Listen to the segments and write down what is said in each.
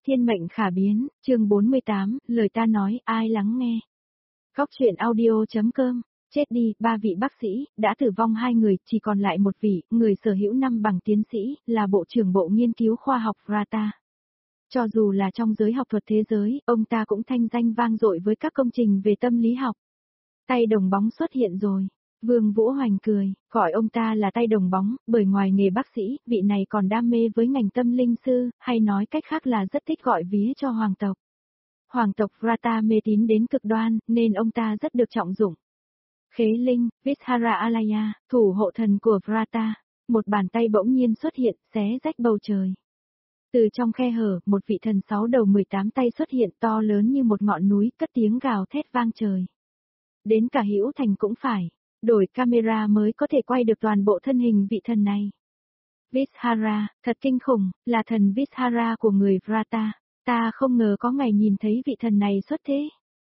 Thiên mệnh khả biến, chương 48, lời ta nói, ai lắng nghe. Góc truyện audio.com, chết đi, 3 vị bác sĩ, đã tử vong 2 người, chỉ còn lại một vị, người sở hữu 5 bằng tiến sĩ, là Bộ trưởng Bộ Nghiên cứu Khoa học Vrata. Cho dù là trong giới học thuật thế giới, ông ta cũng thanh danh vang dội với các công trình về tâm lý học. Tay đồng bóng xuất hiện rồi. Vương Vũ Hoành cười, gọi ông ta là tay đồng bóng, bởi ngoài nghề bác sĩ, vị này còn đam mê với ngành tâm linh sư, hay nói cách khác là rất thích gọi vía cho hoàng tộc. Hoàng tộc Vrata mê tín đến cực đoan, nên ông ta rất được trọng dụng. Khế linh, Vishara Alaya, thủ hộ thần của Vrata, một bàn tay bỗng nhiên xuất hiện, xé rách bầu trời. Từ trong khe hở, một vị thần 6 đầu 18 tay xuất hiện to lớn như một ngọn núi, cất tiếng gào thét vang trời. Đến cả Hữu Thành cũng phải. Đổi camera mới có thể quay được toàn bộ thân hình vị thần này. Vishara, thật kinh khủng, là thần Vishara của người Vrata. Ta không ngờ có ngày nhìn thấy vị thần này xuất thế.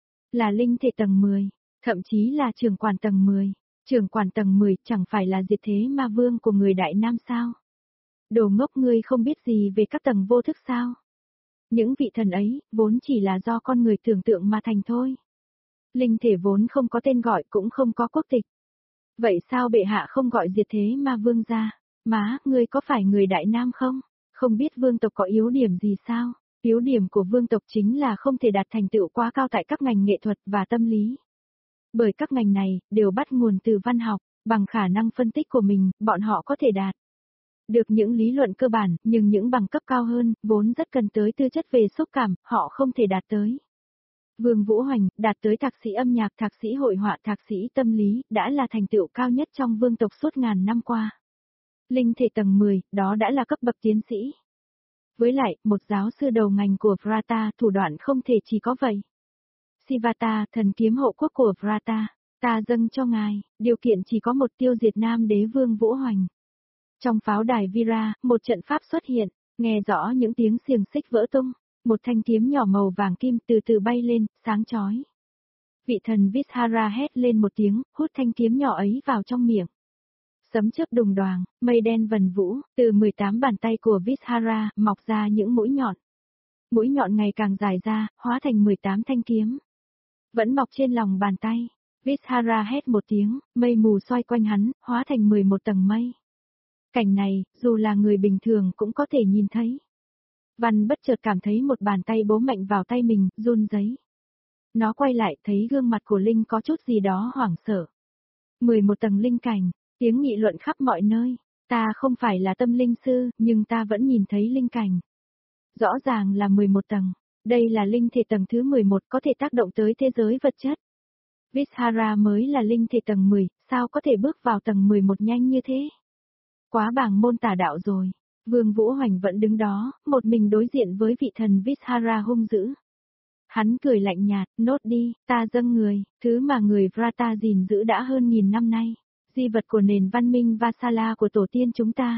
Là linh thể tầng 10, thậm chí là trưởng quản tầng 10. Trưởng quản tầng 10 chẳng phải là diệt thế ma vương của người Đại Nam sao? Đồ ngốc ngươi không biết gì về các tầng vô thức sao? Những vị thần ấy, vốn chỉ là do con người tưởng tượng mà thành thôi. Linh thể vốn không có tên gọi cũng không có quốc tịch. Vậy sao bệ hạ không gọi diệt thế ma vương ra? Má, ngươi có phải người Đại Nam không? Không biết vương tộc có yếu điểm gì sao? Yếu điểm của vương tộc chính là không thể đạt thành tựu quá cao tại các ngành nghệ thuật và tâm lý. Bởi các ngành này, đều bắt nguồn từ văn học, bằng khả năng phân tích của mình, bọn họ có thể đạt được những lý luận cơ bản, nhưng những bằng cấp cao hơn, vốn rất cần tới tư chất về xúc cảm, họ không thể đạt tới. Vương Vũ Hoành, đạt tới thạc sĩ âm nhạc, thạc sĩ hội họa, thạc sĩ tâm lý, đã là thành tựu cao nhất trong vương tộc suốt ngàn năm qua. Linh thể tầng 10, đó đã là cấp bậc tiến sĩ. Với lại, một giáo sư đầu ngành của Vrata, thủ đoạn không thể chỉ có vậy. Sivata, thần kiếm hộ quốc của Vrata, ta dâng cho ngài, điều kiện chỉ có một, tiêu diệt Nam đế Vương Vũ Hoành. Trong pháo đài Vira, một trận pháp xuất hiện, nghe rõ những tiếng xiềng xích vỡ tung. Một thanh kiếm nhỏ màu vàng kim từ từ bay lên, sáng chói. Vị thần Vishara hét lên một tiếng, hút thanh kiếm nhỏ ấy vào trong miệng. Sấm chớp đùng đoàng, mây đen vần vũ, từ 18 bàn tay của Vishara mọc ra những mũi nhọn. Mũi nhọn ngày càng dài ra, hóa thành 18 thanh kiếm. Vẫn mọc trên lòng bàn tay. Vishara hét một tiếng, mây mù xoay quanh hắn, hóa thành 11 tầng mây. Cảnh này, dù là người bình thường cũng có thể nhìn thấy. Văn bất chợt cảm thấy một bàn tay bố mạnh vào tay mình, run rẩy. Nó quay lại thấy gương mặt của Linh có chút gì đó hoảng sợ. 11 tầng linh cảnh, tiếng nghị luận khắp mọi nơi. Ta không phải là tâm linh sư, nhưng ta vẫn nhìn thấy linh cảnh. Rõ ràng là 11 tầng. Đây là linh thể tầng thứ 11 có thể tác động tới thế giới vật chất. Vishara mới là linh thể tầng 10, sao có thể bước vào tầng 11 nhanh như thế? Quá bảng môn tà đạo rồi. Vương Vũ Hoành vẫn đứng đó, một mình đối diện với vị thần Vishara hung dữ. Hắn cười lạnh nhạt, nốt đi, ta dâng người, thứ mà người Vrata gìn giữ đã hơn 1000 năm nay. Di vật của nền văn minh Vasala của tổ tiên chúng ta.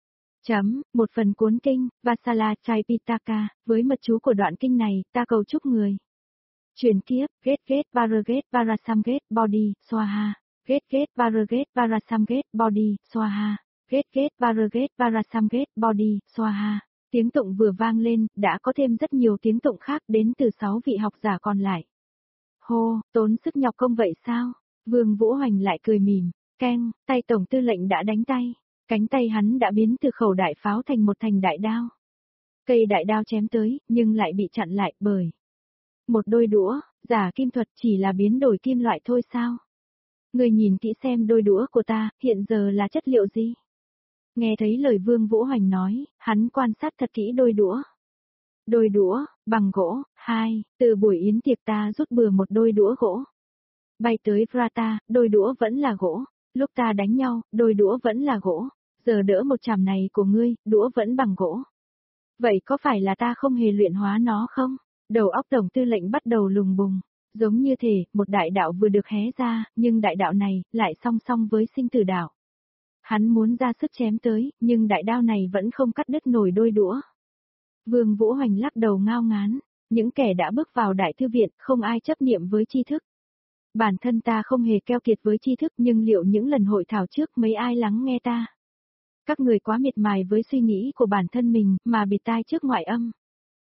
Một phần cuốn kinh, Vasala Chaipitaka, với mật chú của đoạn kinh này, ta cầu chúc người. Truyền kiếp, Get Varaget Varasamget Body, Swaha. Get Varaget Varasamget Body, Swaha. Get Varaget Varasamget Body, Swaha. Tiếng tụng vừa vang lên, đã có thêm rất nhiều tiếng tụng khác đến từ 6 vị học giả còn lại. Hô, tốn sức nhọc công vậy sao? Vương Vũ Hoành lại cười mỉm, keng, tay tổng tư lệnh đã đánh tay. Cánh tay hắn đã biến từ khẩu đại pháo thành một thành đại đao. Cây đại đao chém tới, nhưng lại bị chặn lại bởi một đôi đũa, giả kim thuật chỉ là biến đổi kim loại thôi sao? Người nhìn kỹ xem đôi đũa của ta, hiện giờ là chất liệu gì? Nghe thấy lời Vương Vũ Hoành nói, hắn quan sát thật kỹ đôi đũa. Đôi đũa, bằng gỗ, từ buổi yến tiệc ta rút bừa một đôi đũa gỗ. Bay tới Vrata, đôi đũa vẫn là gỗ. Lúc ta đánh nhau, đôi đũa vẫn là gỗ. Giờ đỡ một chàm này của ngươi, đũa vẫn bằng gỗ. Vậy có phải là ta không hề luyện hóa nó không? Đầu óc tổng tư lệnh bắt đầu lùng bùng. Giống như thể, một đại đạo vừa được hé ra, nhưng đại đạo này, lại song song với sinh tử đạo. Hắn muốn ra sức chém tới, nhưng đại đao này vẫn không cắt đứt nổi đôi đũa. Vương Vũ Hoành lắc đầu ngao ngán, những kẻ đã bước vào đại thư viện, không ai chấp niệm với tri thức. Bản thân ta không hề keo kiệt với tri thức, nhưng liệu những lần hội thảo trước mấy ai lắng nghe ta? Các người quá miệt mài với suy nghĩ của bản thân mình, mà bịt tai trước ngoại âm.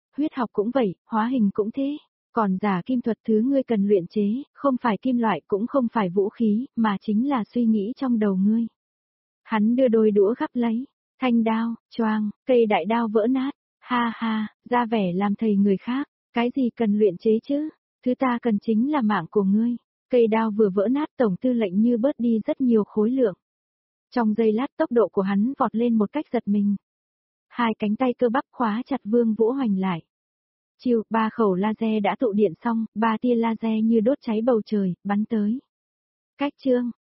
Huyết học cũng vậy, hóa hình cũng thế. Còn giả kim thuật thứ ngươi cần luyện chế, không phải kim loại cũng không phải vũ khí, mà chính là suy nghĩ trong đầu ngươi. Hắn đưa đôi đũa gắp lấy, thanh đao, choang, cây đại đao vỡ nát, ha ha, ra vẻ làm thầy người khác, cái gì cần luyện chế chứ, thứ ta cần chính là mạng của ngươi. Cây đao vừa vỡ nát tổng tư lệnh như bớt đi rất nhiều khối lượng. Trong giây lát tốc độ của hắn vọt lên một cách giật mình. Hai cánh tay cơ bắp khóa chặt Vương Vũ Hoành lại. Chiêu, 3 khẩu laser đã tụ điện xong, 3 tia laser như đốt cháy bầu trời, bắn tới. Cách chương,